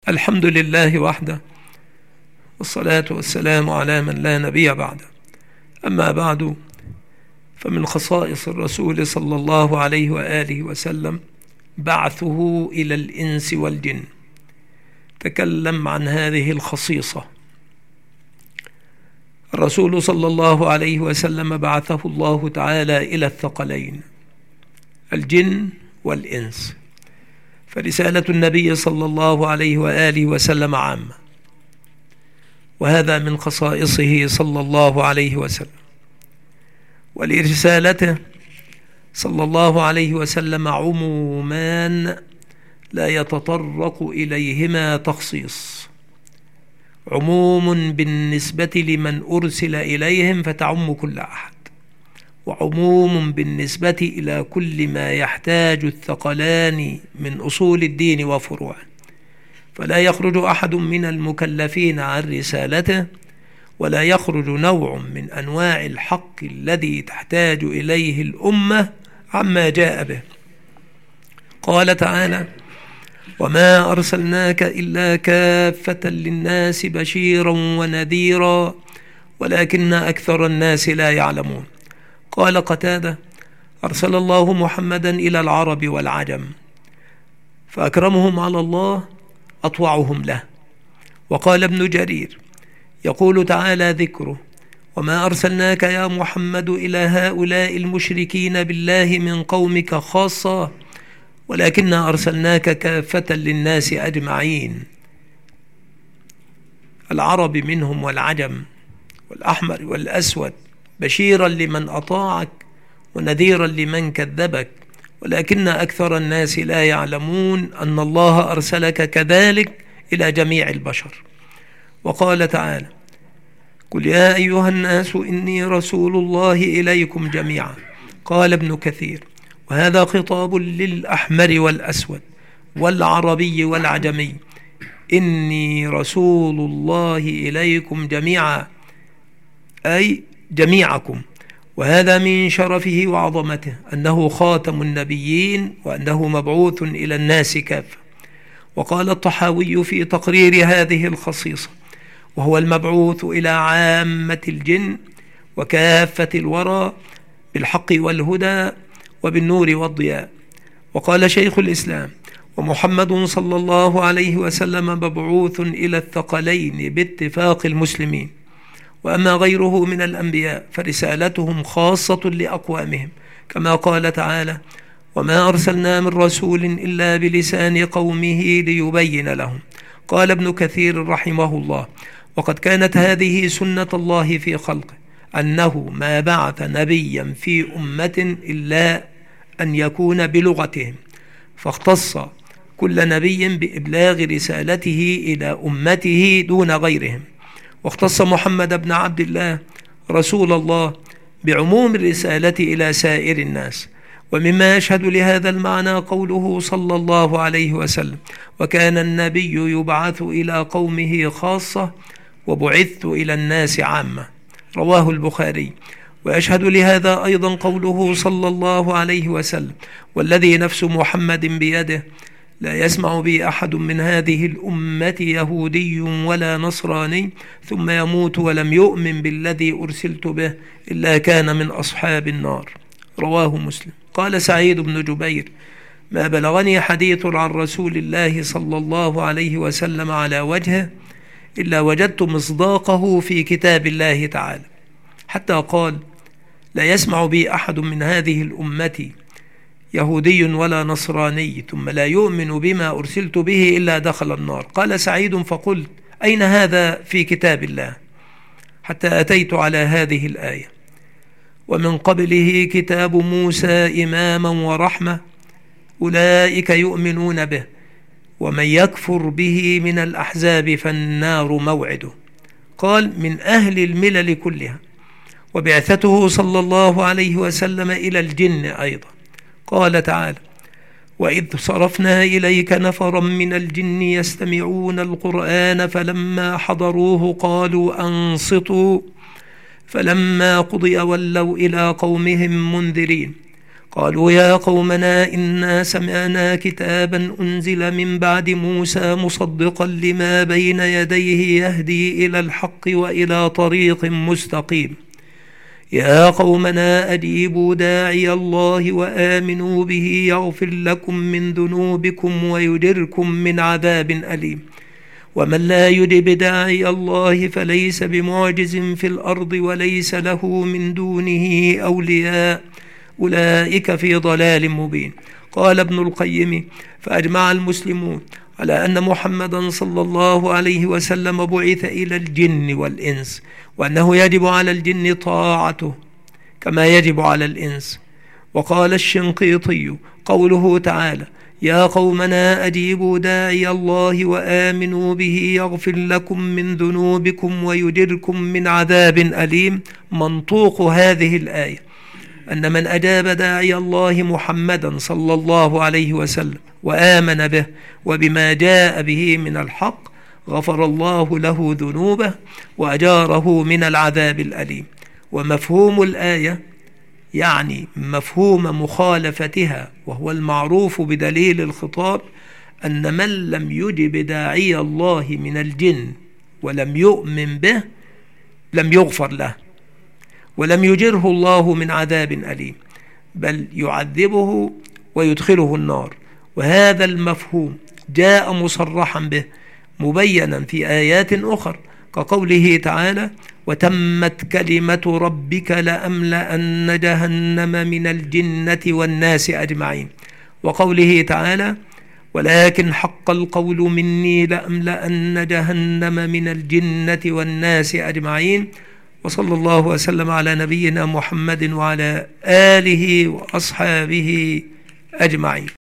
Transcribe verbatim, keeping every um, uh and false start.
الحمد لله وحده، والصلاة والسلام على من لا نبي بعده. أما بعد، فمن خصائص الرسول صلى الله عليه وآله وسلم بعثه إلى الإنس والجن. تكلم عن هذه الخصيصة. الرسول صلى الله عليه وسلم بعثه الله تعالى إلى الثقلين الجن والإنس، فرسالة النبي صلى الله عليه وآله وسلم عامة، وهذا من خصائصه صلى الله عليه وسلم. ولرسالته صلى الله عليه وسلم عمومان لا يتطرق إليهما تخصيص: عموم بالنسبة لمن أرسل إليهم فتعم كل أحد، وعموم بالنسبة إلى كل ما يحتاج الثقلان من أصول الدين وفروعه، فلا يخرج أحد من المكلفين عن رسالته، ولا يخرج نوع من أنواع الحق الذي تحتاج إليه الأمة عما جاء به. قال تعالى: وما أرسلناك إلا كافة للناس بشيرا ونذيرا ولكن أكثر الناس لا يعلمون. قال قتادة: أرسل الله محمدا إلى العرب والعجم، فأكرمهم على الله أطوعهم له. وقال ابن جرير يقول تعالى ذكره: وما أرسلناك يا محمد إلى هؤلاء المشركين بالله من قومك خاصة ولكننا أرسلناك كافة للناس أجمعين. العرب منهم والعجم والأحمر والأسود، بشيرا لمن أطاعك ونذيرا لمن كذبك، ولكن أكثر الناس لا يعلمون أن الله أرسلك كذلك إلى جميع البشر. وقال تعالى: قل يا أيها الناس إني رسول الله إليكم جميعا. قال ابن كثير: وهذا خطاب للأحمر والأسود والعربي والعجمي، إني رسول الله إليكم جميعا، أي جميعكم. وهذا من شرفه وعظمته أنه خاتم النبيين وأنه مبعوث إلى الناس كافة. وقال الطحاوي في تقرير هذه الخصيصة: وهو المبعوث إلى عامة الجن وكافة الورى بالحق والهدى وبالنور والضياء. وقال شيخ الإسلام: ومحمد صلى الله عليه وسلم مبعوث إلى الثقلين باتفاق المسلمين. وأما غيره من الأنبياء فرسالتهم خاصة لأقوامهم، كما قال تعالى: وما أرسلنا من رسول إلا بلسان قومه ليبين لهم. قال ابن كثير رحمه الله: وقد كانت هذه سنة الله في خلقه، أنه ما بعث نبيا في أمة إلا أن يكون بلغتهم، فاختص كل نبي بإبلاغ رسالته إلى أمته دون غيرهم. واختص محمد بن عبد الله رسول الله بعموم الرسالة إلى سائر الناس. ومما يشهد لهذا المعنى قوله صلى الله عليه وسلم: وكان النبي يبعث إلى قومه خاصة وبعثت إلى الناس عامة. رواه البخاري. ويشهد لهذا أيضا قوله صلى الله عليه وسلم: والذي نفس محمد بيده لا يسمع بي أحد من هذه الأمة يهودي ولا نصراني ثم يموت ولم يؤمن بالذي أرسلت به إلا كان من أصحاب النار. رواه مسلم. قال سعيد بن جبير: ما بلغني حديث عن رسول الله صلى الله عليه وسلم على وجهه إلا وجدت مصداقه في كتاب الله تعالى، حتى قال: لا يسمع بي أحد من هذه الأمة يهودي ولا نصراني ثم لا يؤمن بما أرسلت به إلا دخل النار. قال سعيد: فقلت: أين هذا في كتاب الله؟ حتى أتيت على هذه الآية: ومن قبله كتاب موسى إماما ورحمة أولئك يؤمنون به ومن يكفر به من الأحزاب فالنار موعده. قال: من أهل الملل كلها. وبعثته صلى الله عليه وسلم إلى الجن أيضا. قال تعالى: وإذ صرفنا إليك نفرا من الجن يستمعون القرآن فلما حضروه قالوا أنصتوا فلما قضي ولوا إلى قومهم منذرين. قالوا يا قومنا إنا سمعنا كتابا أنزل من بعد موسى مصدقا لما بين يديه يهدي إلى الحق وإلى طريق مستقيم. يا قومنا أجيبوا داعي الله وآمنوا به يغفر لكم من ذنوبكم ويجركم من عذاب أليم. ومن لا يجب داعي الله فليس بمعجز في الأرض وليس له من دونه أولياء أولئك في ضلال مبين. قال ابن القيم: فأجمع المسلمون على أن محمدا صلى الله عليه وسلم بعث إلى الجن والإنس، وأنه يجب على الجن طاعته كما يجب على الإنس. وقال الشنقيطي: قوله تعالى: يا قومنا أجيبوا داعي الله وآمنوا به يغفر لكم من ذنوبكم ويجركم من عذاب أليم، منطوق هذه الآية أن من أجاب داعي الله محمدا صلى الله عليه وسلم وآمن به وبما جاء به من الحق غفر الله له ذنوبه وأجاره من العذاب الأليم. ومفهوم الآية يعني مفهوم مخالفتها، وهو المعروف بدليل الخطاب، أن من لم يجب داعي الله من الجن ولم يؤمن به لم يغفر له ولم يجره الله من عذاب أليم، بل يعذبه ويدخله النار. وهذا المفهوم جاء مصرحا به مبينا في آيات أخرى كقوله تعالى: وتمت كلمة ربك لأملأن جهنم من الجنة والناس أجمعين. وقوله تعالى: ولكن حق القول مني لأملأن جهنم من الجنة والناس أجمعين. وصلى الله وسلم على نبينا محمد وعلى آله وأصحابه أجمعين.